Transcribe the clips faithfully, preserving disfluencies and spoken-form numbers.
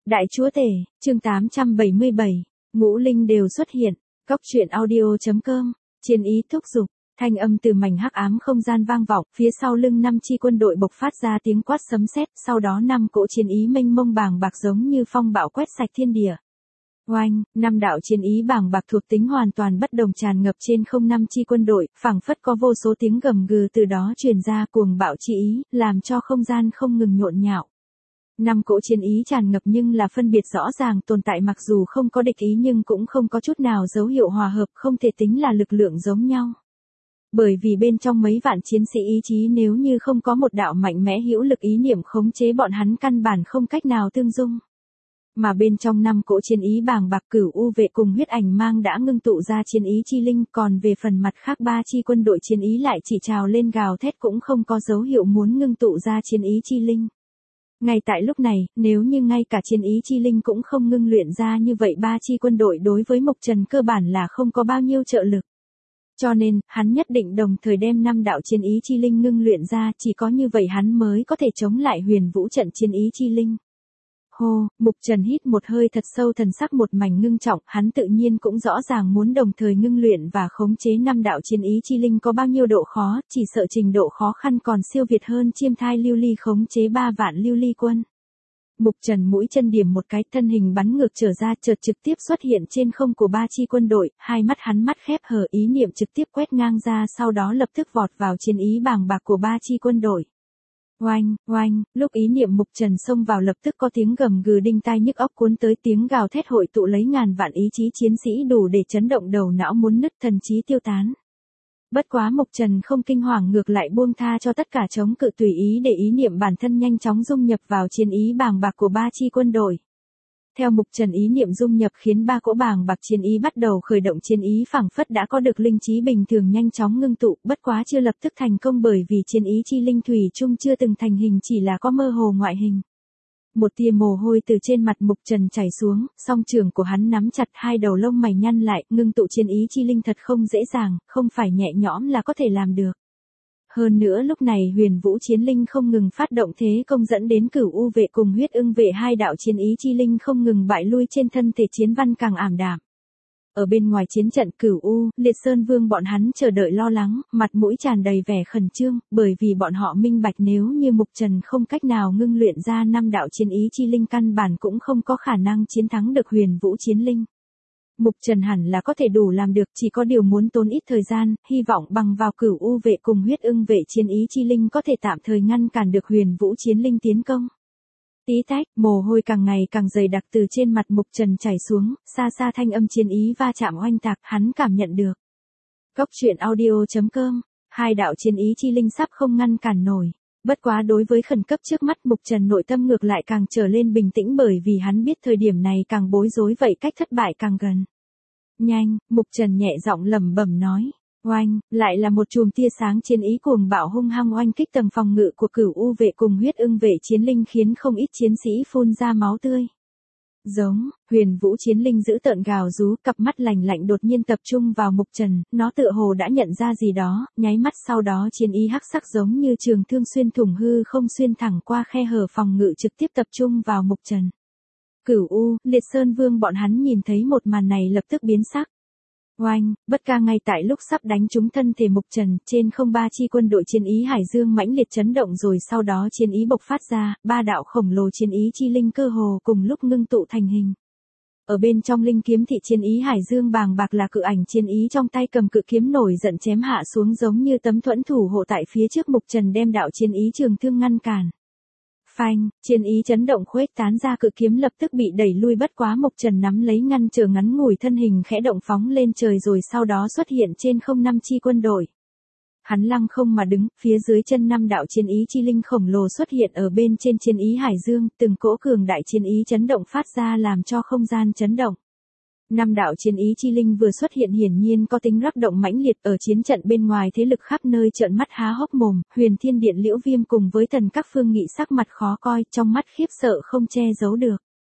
Đại chúa tể, chương tám trăm bảy mươi bảy, ngũ linh đều xuất hiện, góc truyện audio.com, chiến ý thúc giục, thanh âm từ mảnh hắc ám không gian vang vọng, phía sau lưng năm chi quân đội bộc phát ra tiếng quát sấm sét, sau đó năm cỗ chiến ý mênh mông bàng bạc giống như phong bạo quét sạch thiên địa. Oanh, năm đạo chiến ý bàng bạc thuộc tính hoàn toàn bất đồng tràn ngập trên không năm chi quân đội, phảng phất có vô số tiếng gầm gừ từ đó truyền ra cuồng bạo chi ý, làm cho không gian không ngừng nhộn nhạo. Năm cỗ chiến ý tràn ngập nhưng là phân biệt rõ ràng tồn tại, mặc dù không có địch ý nhưng cũng không có chút nào dấu hiệu hòa hợp, không thể tính là lực lượng giống nhau. Bởi vì bên trong mấy vạn chiến sĩ ý chí nếu như không có một đạo mạnh mẽ hữu lực ý niệm khống chế, bọn hắn căn bản không cách nào tương dung. Mà bên trong năm cỗ chiến ý bàng bạc, Cửu U vệ cùng huyết ảnh mang đã ngưng tụ ra chiến ý chi linh, còn về phần mặt khác ba chi quân đội chiến ý lại chỉ trào lên gào thét, cũng không có dấu hiệu muốn ngưng tụ ra chiến ý chi linh. Ngay tại lúc này, nếu như ngay cả chiến ý chi linh cũng không ngưng luyện ra, như vậy ba chi quân đội đối với Mục Trần cơ bản là không có bao nhiêu trợ lực. Cho nên, hắn nhất định đồng thời đem năm đạo chiến ý chi linh ngưng luyện ra, chỉ có như vậy hắn mới có thể chống lại huyền vũ trận chiến ý chi linh. Hô, Mục Trần hít một hơi thật sâu, thần sắc một mảnh ngưng trọng, hắn tự nhiên cũng rõ ràng muốn đồng thời ngưng luyện và khống chế năm đạo chiến ý chi linh có bao nhiêu độ khó, chỉ sợ trình độ khó khăn còn siêu việt hơn chiêm thai lưu ly khống chế ba vạn lưu ly quân. Mục Trần mũi chân điểm một cái, thân hình bắn ngược trở ra, chợt trực tiếp xuất hiện trên không của ba chi quân đội, hai mắt hắn mắt khép hờ, ý niệm trực tiếp quét ngang ra, sau đó lập tức vọt vào chiến ý bàng bạc của ba chi quân đội. Oanh, oanh, lúc ý niệm Mục Trần xông vào lập tức có tiếng gầm gừ đinh tai nhức óc cuốn tới, tiếng gào thét hội tụ lấy ngàn vạn ý chí chiến sĩ đủ để chấn động đầu não muốn nứt, thần trí tiêu tán. Bất quá Mục Trần không kinh hoàng, ngược lại buông tha cho tất cả chống cự, tùy ý để ý niệm bản thân nhanh chóng dung nhập vào chiến ý bàng bạc của ba chi quân đội. Theo Mục Trần ý niệm dung nhập khiến ba cỗ bàng bạc chiến ý bắt đầu khởi động, chiến ý phảng phất đã có được linh trí bình thường nhanh chóng ngưng tụ, bất quá chưa lập tức thành công bởi vì chiến ý chi linh thủy chung chưa từng thành hình, chỉ là có mơ hồ ngoại hình. Một tia mồ hôi từ trên mặt Mục Trần chảy xuống, song trường của hắn nắm chặt, hai đầu lông mày nhăn lại, ngưng tụ chiến ý chi linh thật không dễ dàng, không phải nhẹ nhõm là có thể làm được. Hơn nữa lúc này huyền vũ chiến linh không ngừng phát động thế công, dẫn đến Cửu U vệ cùng huyết ưng vệ hai đạo chiến ý chi linh không ngừng bại lui, trên thân thể chiến văn càng ảm đạm. Ở bên ngoài chiến trận, Cửu U, Liệt Sơn Vương bọn hắn chờ đợi lo lắng, mặt mũi tràn đầy vẻ khẩn trương, bởi vì bọn họ minh bạch nếu như Mục Trần không cách nào ngưng luyện ra năm đạo chiến ý chi linh, căn bản cũng không có khả năng chiến thắng được huyền vũ chiến linh. Mục Trần hẳn là có thể đủ làm được, chỉ có điều muốn tốn ít thời gian, hy vọng bằng vào Cửu U vệ cùng huyết ưng vệ chiến ý chi linh có thể tạm thời ngăn cản được huyền vũ chiến linh tiến công. Tí tách, mồ hôi càng ngày càng dày đặc từ trên mặt Mục Trần chảy xuống, xa xa thanh âm chiến ý va chạm oanh tạc, hắn cảm nhận được. Góc truyện audio.com, hai đạo chiến ý chi linh sắp không ngăn cản nổi. Bất quá đối với khẩn cấp trước mắt, Mục Trần nội tâm ngược lại càng trở lên bình tĩnh, bởi vì hắn biết thời điểm này càng bối rối vậy cách thất bại càng gần. Nhanh, Mục Trần nhẹ giọng lẩm bẩm nói. Oanh, lại là một chùm tia sáng chiến ý cuồng bạo hung hăng oanh kích tầng phòng ngự của Cửu U vệ cùng huyết ưng vệ chiến linh, khiến không ít chiến sĩ phun ra máu tươi. Giống, huyền vũ chiến linh giữ tợn gào rú, cặp mắt lạnh lạnh đột nhiên tập trung vào Mục Trần, nó tựa hồ đã nhận ra gì đó, nháy mắt sau đó chiến ý hắc sắc giống như trường thương xuyên thủng hư không, xuyên thẳng qua khe hở phòng ngự, trực tiếp tập trung vào Mục Trần. Cửu U, Liệt Sơn Vương bọn hắn nhìn thấy một màn này lập tức biến sắc. Oanh, bất ca ngay tại lúc sắp đánh trúng thân thể Mục Trần, trên không ba chi quân đội chiến ý Hải Dương mãnh liệt chấn động, rồi sau đó chiến ý bộc phát ra, ba đạo khổng lồ chiến ý chi linh cơ hồ cùng lúc ngưng tụ thành hình. Ở bên trong linh kiếm thị chiến ý Hải Dương bàng bạc là cự ảnh chiến ý trong tay cầm cự kiếm nổi giận chém hạ xuống, giống như tấm thuẫn thủ hộ tại phía trước Mục Trần, đem đạo chiến ý trường thương ngăn cản. Phanh, chiến ý chấn động khuếch tán ra, cự kiếm lập tức bị đẩy lui, bất quá Mục Trần nắm lấy ngăn trở, ngắn ngủi thân hình khẽ động phóng lên trời, rồi sau đó xuất hiện trên không năm chi quân đội. Hắn lăng không mà đứng, phía dưới chân năm đạo chiến ý chi linh khổng lồ xuất hiện ở bên trên chiến ý Hải Dương, từng cỗ cường đại chiến ý chấn động phát ra làm cho không gian chấn động. Năm đạo chiến ý chi linh vừa xuất hiện hiển nhiên có tính rắc động mãnh liệt, ở chiến trận bên ngoài thế lực khắp nơi trợn mắt há hốc mồm, Huyền Thiên Điện Liễu Viêm cùng với Thần Các Phương Nghị sắc mặt khó coi, trong mắt khiếp sợ không che giấu được.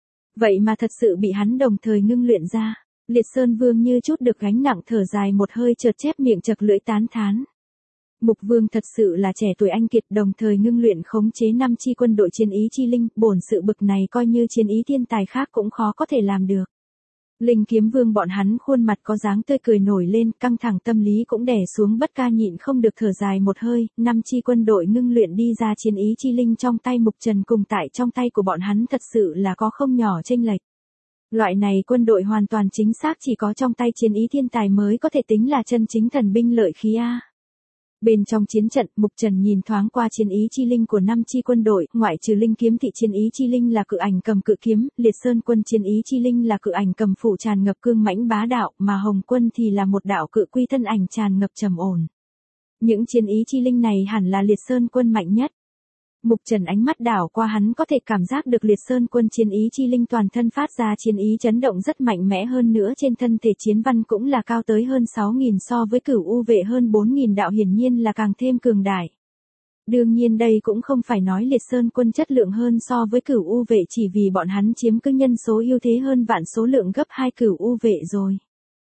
Vậy mà thật sự bị hắn đồng thời ngưng luyện ra. Liệt Sơn Vương như chút được gánh nặng thở dài một hơi, chợt chép miệng chật lưỡi tán thán. Mục Vương thật sự là trẻ tuổi anh kiệt, đồng thời ngưng luyện khống chế năm chi quân đội chiến ý chi linh, bổn sự bực này coi như chiến ý thiên tài khác cũng khó có thể làm được. Linh Kiếm Vương bọn hắn khuôn mặt có dáng tươi cười nổi lên, căng thẳng tâm lý cũng đè xuống, bất ca nhịn không được thở dài một hơi, năm chi quân đội ngưng luyện đi ra chiến ý chi linh trong tay Mục Trần cùng tại trong tay của bọn hắn thật sự là có không nhỏ chênh lệch. Loại này quân đội hoàn toàn chính xác chỉ có trong tay chiến ý thiên tài mới có thể tính là chân chính thần binh lợi khí a. Bên trong chiến trận, Mục Trần nhìn thoáng qua chiến ý chi linh của năm chi quân đội, ngoại trừ Linh Kiếm thị chiến ý chi linh là cự ảnh cầm cự kiếm, Liệt Sơn quân chiến ý chi linh là cự ảnh cầm phủ tràn ngập cương mãnh bá đạo, mà Hồng quân thì là một đạo cự quy thân ảnh tràn ngập trầm ổn. Những chiến ý chi linh này hẳn là Liệt Sơn quân mạnh nhất. Mục Trần ánh mắt đảo qua, hắn có thể cảm giác được Liệt Sơn quân chiến ý chi linh toàn thân phát ra chiến ý chấn động rất mạnh mẽ, hơn nữa trên thân thể chiến văn cũng là cao tới hơn sáu nghìn, so với Cửu U vệ hơn bốn nghìn đạo, hiển nhiên là càng thêm cường đại. Đương nhiên đây cũng không phải nói Liệt Sơn quân chất lượng hơn so với Cửu U vệ, chỉ vì bọn hắn chiếm cứ nhân số ưu thế hơn vạn, số lượng gấp hai Cửu U vệ rồi.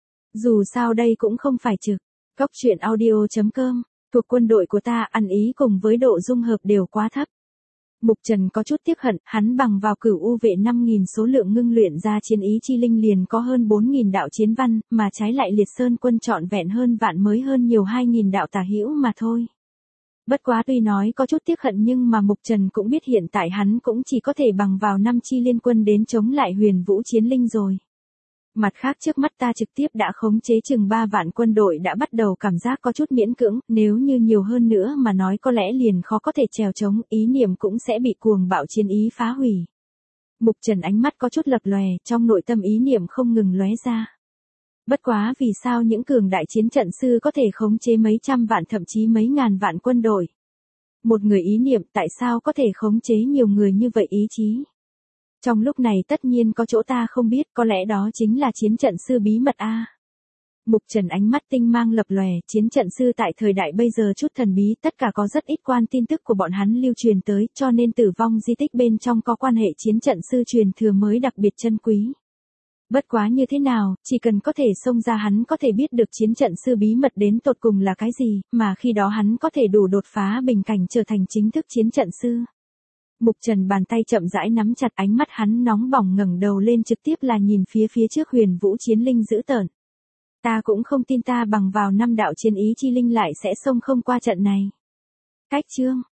Dù sao đây cũng không phải trực. Cốc truyện audio chấm com, thuộc quân đội của ta, ăn ý cùng với độ dung hợp đều quá thấp. Mục Trần có chút tiếc hận, hắn bằng vào Cửu U vệ năm nghìn số lượng ngưng luyện ra chiến ý chi linh liền có hơn bốn nghìn đạo chiến văn, mà trái lại Liệt Sơn quân trọn vẹn hơn vạn mới hơn nhiều hai nghìn đạo tả hữu mà thôi. Bất quá tuy nói có chút tiếc hận nhưng mà Mục Trần cũng biết hiện tại hắn cũng chỉ có thể bằng vào năm chi liên quân đến chống lại Huyền Vũ chiến linh rồi. Mặt khác trước mắt ta trực tiếp đã khống chế chừng ba vạn quân đội đã bắt đầu cảm giác có chút miễn cưỡng, nếu như nhiều hơn nữa mà nói có lẽ liền khó có thể trèo trống, ý niệm cũng sẽ bị cuồng bạo chiến ý phá hủy. Mục Trần ánh mắt có chút lập lòe, trong nội tâm ý niệm không ngừng lóe ra. Bất quá vì sao những cường đại chiến trận sư có thể khống chế mấy trăm vạn thậm chí mấy ngàn vạn quân đội? Một người ý niệm tại sao có thể khống chế nhiều người như vậy ý chí? Trong lúc này tất nhiên có chỗ ta không biết, có lẽ đó chính là chiến trận sư bí mật a. Mục Trần ánh mắt tinh mang lập lòe, chiến trận sư tại thời đại bây giờ chút thần bí, tất cả có rất ít quan tin tức của bọn hắn lưu truyền tới, cho nên Tử Vong di tích bên trong có quan hệ chiến trận sư truyền thừa mới đặc biệt chân quý. Bất quá như thế nào, chỉ cần có thể xông ra hắn có thể biết được chiến trận sư bí mật đến tột cùng là cái gì, mà khi đó hắn có thể đủ đột phá bình cảnh trở thành chính thức chiến trận sư. Mục Trần bàn tay chậm rãi nắm chặt, ánh mắt hắn nóng bỏng, ngẩng đầu lên trực tiếp là nhìn phía phía trước Huyền Vũ chiến linh dữ tợn. Ta cũng không tin ta bằng vào năm đạo chiến ý chi linh lại sẽ xông không qua trận này. Cách chương